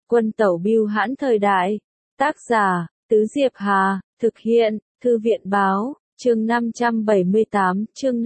Quân tẩu bưu hãn thời đại. Tác giả, Tứ Diệp Hà, thực hiện, Thư viện báo, chương 578, chương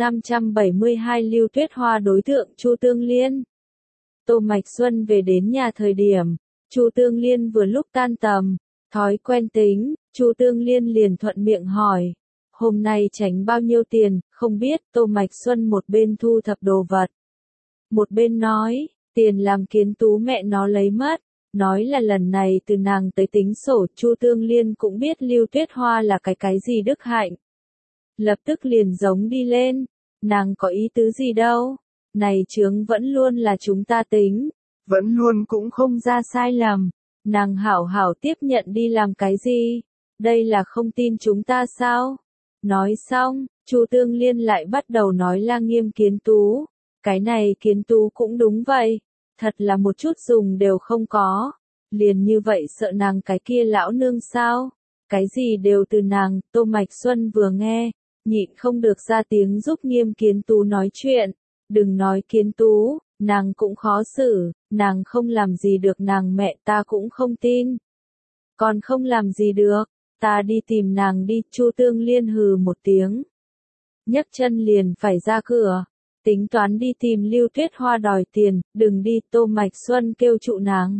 572 Lưu Tuyết Hoa đối tượng Chu Tương Liên. Tô Mạch Xuân về đến nhà thời điểm, Chu Tương Liên vừa lúc tan tầm, thói quen tính, Chu Tương Liên liền thuận miệng hỏi, hôm nay tránh bao nhiêu tiền, không biết. Tô Mạch Xuân một bên thu thập đồ vật, một bên nói, tiền làm Kiến Tú mẹ nó lấy mất. Nói là lần này từ nàng tới tính sổ. Chu Tương Liên cũng biết Lưu Tuyết Hoa là cái gì đức hạnh. Lập tức liền giống đi lên, nàng có ý tứ gì đâu, này chướng vẫn luôn là chúng ta tính, vẫn luôn cũng không ra sai lầm, nàng hảo hảo tiếp nhận đi làm cái gì, đây là không tin chúng ta sao? Nói xong, Chu Tương Liên lại bắt đầu nói la nghiêm Kiến Tú, cái này Kiến Tú cũng đúng vậy. Thật là một chút dùng đều không có, liền như vậy sợ nàng cái kia lão nương sao, cái gì đều từ nàng. Tô Mạch Xuân vừa nghe, nhịn không được ra tiếng giúp nghiêm Kiến Tú nói chuyện, đừng nói Kiến Tú, nàng cũng khó xử, nàng không làm gì được nàng mẹ ta cũng không tin. Còn không làm gì được, ta đi tìm nàng đi. Chu Tương Liên hừ một tiếng, nhấc chân liền phải ra cửa. Tính toán đi tìm Lưu Tuyết Hoa đòi tiền, đừng đi. Tô Mạch Xuân kêu trụ nàng.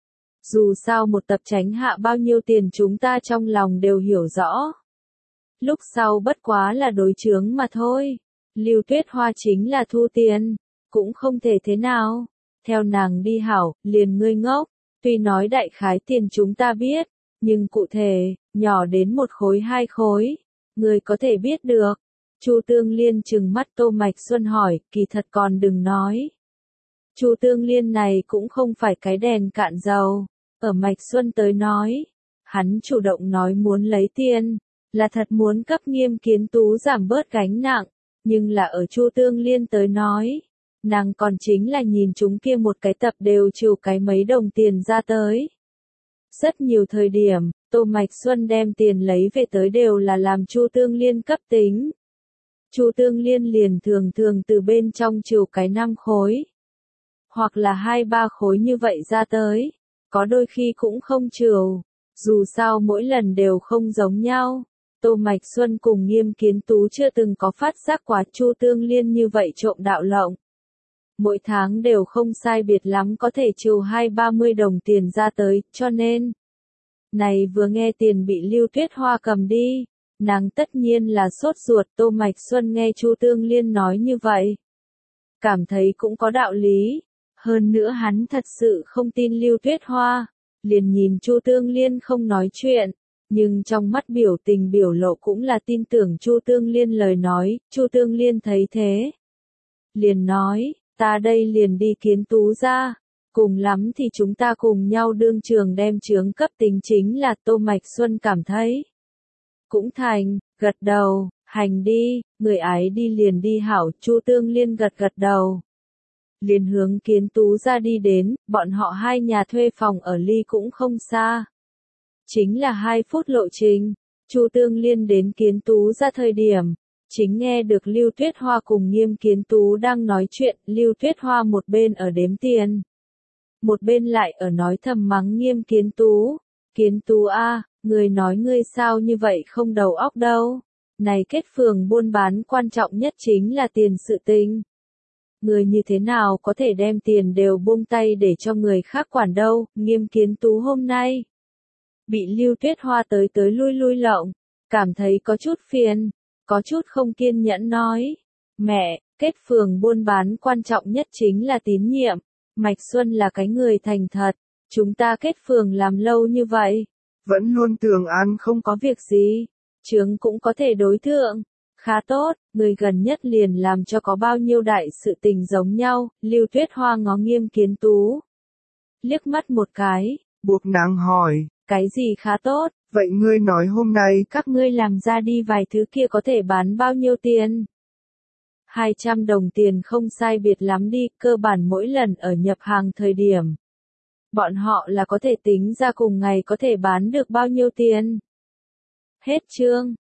Dù sao một tập tránh hạ bao nhiêu tiền chúng ta trong lòng đều hiểu rõ. Lúc sau bất quá là đối chướng mà thôi. Lưu Tuyết Hoa chính là thu tiền, cũng không thể thế nào. Theo nàng đi hảo, liền ngươi ngốc. Tuy nói đại khái tiền chúng ta biết, nhưng cụ thể, nhỏ đến 1 khối 2 khối, ngươi có thể biết được. Chu Tương Liên trừng mắt Tô Mạch Xuân hỏi, kỳ thật còn đừng nói. Chu Tương Liên này cũng không phải cái đèn cạn dầu. Ở Mạch Xuân tới nói, hắn chủ động nói muốn lấy tiền, là thật muốn cấp nghiêm Kiến Tú giảm bớt gánh nặng, nhưng là ở Chu Tương Liên tới nói, nàng còn chính là nhìn chúng kia một cái tập đều chịu cái mấy đồng tiền ra tới. Rất nhiều thời điểm, Tô Mạch Xuân đem tiền lấy về tới đều là làm Chu Tương Liên cấp tính. Chu Tương Liên liền thường từ bên trong chịu cái 5 khối, hoặc là 2-3 khối như vậy ra tới, có đôi khi cũng không chịu, dù sao mỗi lần đều không giống nhau. Tô Mạch Xuân cùng nghiêm Kiến Tú chưa từng có phát giác quá Chu Tương Liên như vậy trộm đạo lộng. Mỗi tháng đều không sai biệt lắm có thể chịu 20-30 đồng tiền ra tới, cho nên, này vừa nghe tiền bị Lưu Tuyết Hoa cầm đi, nàng tất nhiên là sốt ruột. Tô Mạch Xuân nghe Chu Tương Liên nói như vậy, cảm thấy cũng có đạo lý. Hơn nữa hắn thật sự không tin Lưu Tuyết Hoa, liền nhìn Chu Tương Liên không nói chuyện, nhưng trong mắt biểu tình biểu lộ cũng là tin tưởng Chu Tương Liên lời nói. Chu Tương Liên thấy thế, liền nói, ta đây liền đi Kiến Tú ra, cùng lắm thì chúng ta cùng nhau đương trường đem chướng cấp tính chính là. Tô Mạch Xuân cảm thấy cũng thành, gật đầu, hành đi, người ái đi liền đi hảo. Chu Tương Liên gật đầu, liền hướng Kiến Tú ra đi đến. Bọn họ hai nhà thuê phòng ở ly cũng không xa, chính là 2 phút lộ trình. Chu Tương Liên đến Kiến Tú ra thời điểm, chính nghe được Lưu Tuyết Hoa cùng nghiêm Kiến Tú đang nói chuyện. Lưu Tuyết Hoa một bên ở đếm tiền, một bên lại ở nói thầm mắng nghiêm Kiến Tú. Kiến Tú a, người nói ngươi sao như vậy không đầu óc đâu, này kết phường buôn bán quan trọng nhất chính là tiền sự tình. Người như thế nào có thể đem tiền đều buông tay để cho người khác quản đâu. Nghiêm Kiến Tú hôm nay bị Lưu Tuyết Hoa tới lui lộng, cảm thấy có chút phiền, có chút không kiên nhẫn nói, mẹ, kết phường buôn bán quan trọng nhất chính là tín nhiệm. Mạch Xuân là cái người thành thật, chúng ta kết phường làm lâu như vậy, vẫn luôn tưởng ăn không có việc gì, chướng cũng có thể đối thượng, khá tốt, người gần nhất liền làm cho có bao nhiêu đại sự tình giống nhau. Lưu Tuyết Hoa ngó nghiêm Kiến Tú liếc mắt một cái, buộc nàng hỏi, cái gì khá tốt, vậy ngươi nói hôm nay các ngươi làm ra đi vài thứ kia có thể bán bao nhiêu tiền? 200 đồng tiền không sai biệt lắm đi. Cơ bản mỗi lần ở nhập hàng thời điểm, bọn họ là có thể tính ra cùng ngày có thể bán được bao nhiêu tiền. Hết chương.